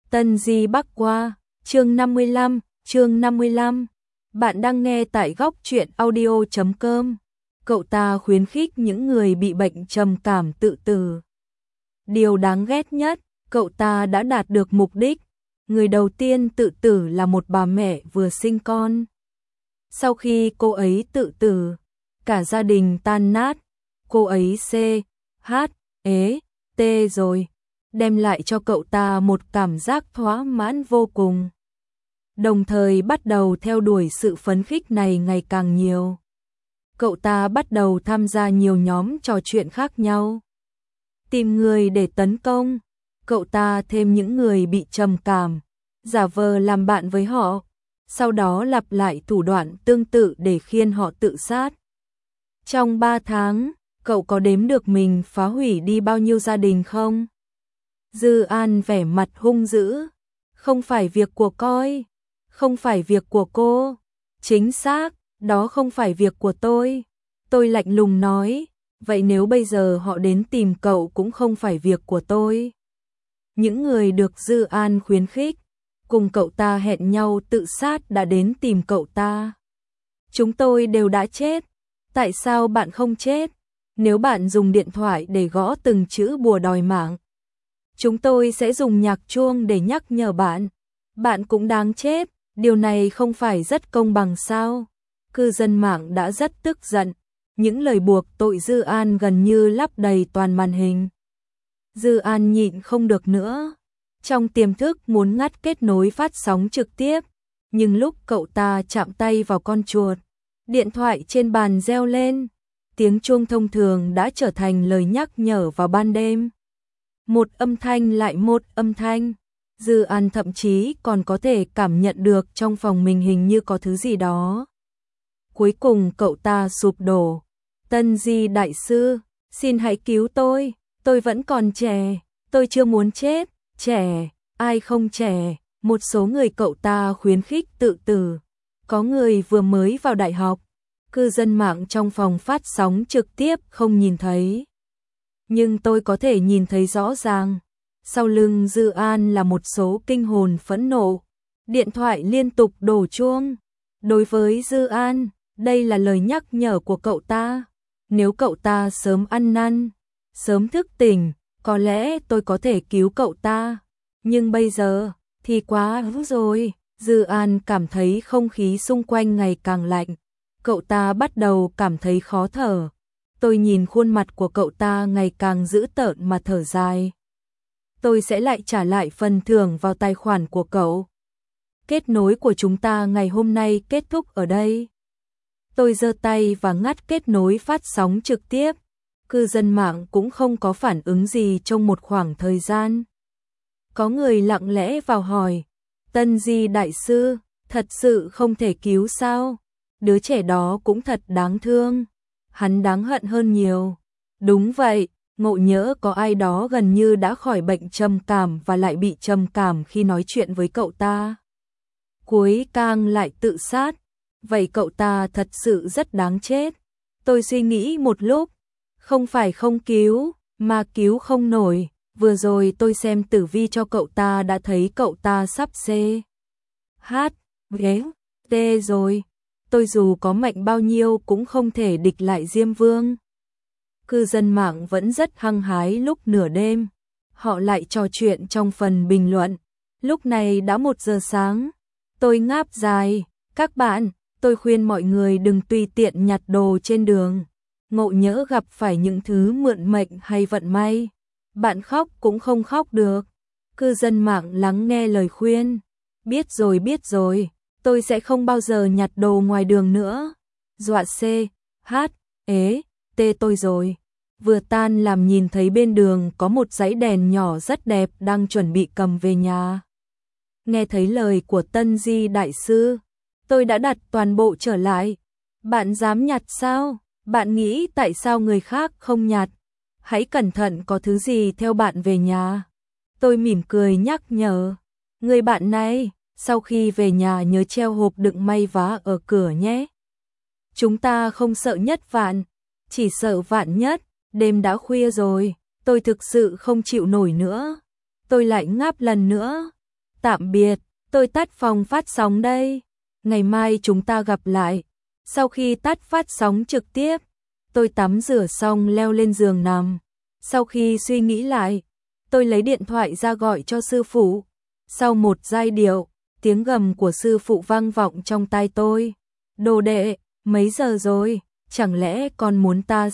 Tân Di Bắc Qua, chương 55. Bạn đang nghe tại góc truyện audio.com. Cậu ta khuyến khích những người bị bệnh trầm cảm tự tử. Điều đáng ghét nhất, cậu ta đã đạt được mục đích. Người đầu tiên tự tử là một bà mẹ vừa sinh con. Sau khi cô ấy tự tử, cả gia đình tan nát. Cô ấy CHT rồi, đem lại cho cậu ta một cảm giác thỏa mãn vô cùng. Đồng thời bắt đầu theo đuổi sự phấn khích này ngày càng nhiều. Cậu ta bắt đầu tham gia nhiều nhóm trò chuyện khác nhau. Tìm người để tấn công. Cậu ta thêm những người bị trầm cảm, giả vờ làm bạn với họ, sau đó lặp lại thủ đoạn tương tự để khiên họ tự sát. Trong 3 tháng, cậu có đếm được mình phá hủy đi bao nhiêu gia đình không? Dư An vẻ mặt hung dữ. Không phải việc của coi, không phải việc của cô. Chính xác, đó không phải việc của tôi. Tôi lạnh lùng nói, vậy nếu bây giờ họ đến tìm cậu cũng không phải việc của tôi. Những người được Dư An khuyến khích, cùng cậu ta hẹn nhau tự sát đã đến tìm cậu ta. Chúng tôi đều đã chết, tại sao bạn không chết? Nếu bạn dùng điện thoại để gõ từng chữ bùa đòi mạng, chúng tôi sẽ dùng nhạc chuông để nhắc nhở bạn. Bạn cũng đáng chết, điều này không phải rất công bằng sao? Cư dân mạng đã rất tức giận. Những lời buộc tội Dư An gần như lắp đầy toàn màn hình. Dư An nhịn không được nữa. Trong tiềm thức muốn ngắt kết nối phát sóng trực tiếp. Nhưng lúc cậu ta chạm tay vào con chuột, điện thoại trên bàn reo lên. Tiếng chuông thông thường đã trở thành lời nhắc nhở vào ban đêm. Một âm thanh lại một âm thanh. Dư An thậm chí còn có thể cảm nhận được trong phòng mình hình như có thứ gì đó. Cuối cùng cậu ta sụp đổ. Tân Di đại sư, xin hãy cứu tôi vẫn còn trẻ, tôi chưa muốn chết. Trẻ, ai không trẻ? Một số người cậu ta khuyến khích tự tử. Có người vừa mới vào đại học. Cư dân mạng trong phòng phát sóng trực tiếp không nhìn thấy. Nhưng tôi có thể nhìn thấy rõ ràng. Sau lưng Dư An là một số kinh hồn phẫn nộ. Điện thoại liên tục đổ chuông. Đối với Dư An, đây là lời nhắc nhở của cậu ta. Nếu cậu ta sớm ăn năn, sớm thức tỉnh, có lẽ tôi có thể cứu cậu ta. Nhưng bây giờ, thì quá rồi. Dư An cảm thấy không khí xung quanh ngày càng lạnh. Cậu ta bắt đầu cảm thấy khó thở. Tôi nhìn khuôn mặt của cậu ta ngày càng dữ tợn mà thở dài. Tôi sẽ lại trả lại phần thưởng vào tài khoản của cậu. Kết nối của chúng ta ngày hôm nay kết thúc ở đây. Tôi giơ tay và ngắt kết nối phát sóng trực tiếp. Cư dân mạng cũng không có phản ứng gì trong một khoảng thời gian. Có người lặng lẽ vào hỏi, Tân Di đại sư, thật sự không thể cứu sao? Đứa trẻ đó cũng thật đáng thương. Hắn đáng hận hơn nhiều. Đúng vậy, ngộ nhỡ có ai đó gần như đã khỏi bệnh trầm cảm và lại bị trầm cảm khi nói chuyện với cậu ta. Cuối càng lại tự sát. Vậy cậu ta thật sự rất đáng chết. Tôi suy nghĩ một lúc. Không phải không cứu, mà cứu không nổi. Vừa rồi tôi xem tử vi cho cậu ta đã thấy cậu ta sắp CHT rồi. Tôi dù có mạnh bao nhiêu cũng không thể địch lại Diêm Vương. Cư dân mạng vẫn rất hăng hái lúc nửa đêm. Họ lại trò chuyện trong phần bình luận. Lúc này đã 1 giờ sáng. Tôi ngáp dài. Các bạn, tôi khuyên mọi người đừng tùy tiện nhặt đồ trên đường. Ngộ nhỡ gặp phải những thứ mượn mệnh hay vận may, bạn khóc cũng không khóc được. Cư dân mạng lắng nghe lời khuyên. Biết rồi, tôi sẽ không bao giờ nhặt đồ ngoài đường nữa. Dọa CHT tôi rồi. Vừa tan làm nhìn thấy bên đường có một dãy đèn nhỏ rất đẹp đang chuẩn bị cầm về nhà. Nghe thấy lời của Tân Di đại sư, tôi đã đặt toàn bộ trở lại. Bạn dám nhặt sao? Bạn nghĩ tại sao người khác không nhặt? Hãy cẩn thận có thứ gì theo bạn về nhà. Tôi mỉm cười nhắc nhở. Người bạn này, sau khi về nhà nhớ treo hộp đựng may vá ở cửa nhé. Chúng ta không sợ nhất vạn, chỉ sợ vạn nhất. Đêm đã khuya rồi, tôi thực sự không chịu nổi nữa. Tôi lại ngáp lần nữa. Tạm biệt, tôi tắt phòng phát sóng đây. Ngày mai chúng ta gặp lại. Sau khi tắt phát sóng trực tiếp, tôi tắm rửa xong leo lên giường nằm. Sau khi suy nghĩ lại, tôi lấy điện thoại ra gọi cho sư phụ. Sau một giai điệu, tiếng gầm của sư phụ vang vọng trong tai tôi. Đồ đệ, mấy giờ rồi? Chẳng lẽ con muốn ta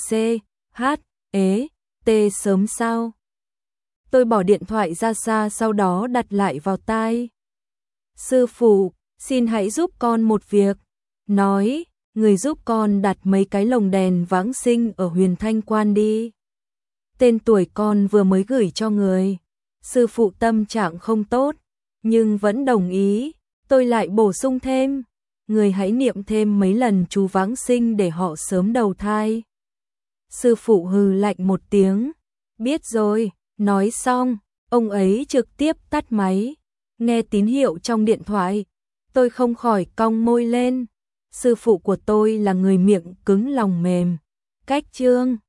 CHT sớm sao? Tôi bỏ điện thoại ra xa, sau đó đặt lại vào tai. Sư phụ, xin hãy giúp con một việc. Nói, người giúp con đặt mấy cái lồng đèn Vãng Sinh ở Huyền Thanh Quan đi. Tên tuổi con vừa mới gửi cho người. Sư phụ tâm trạng không tốt, nhưng vẫn đồng ý. Tôi lại bổ sung thêm, người hãy niệm thêm mấy lần chú Vãng Sinh để họ sớm đầu thai. Sư phụ hừ lạnh một tiếng, biết rồi. Nói xong, ông ấy trực tiếp tắt máy. Nghe tín hiệu trong điện thoại, tôi không khỏi cong môi lên. Sư phụ của tôi là người miệng cứng lòng mềm. Cách chương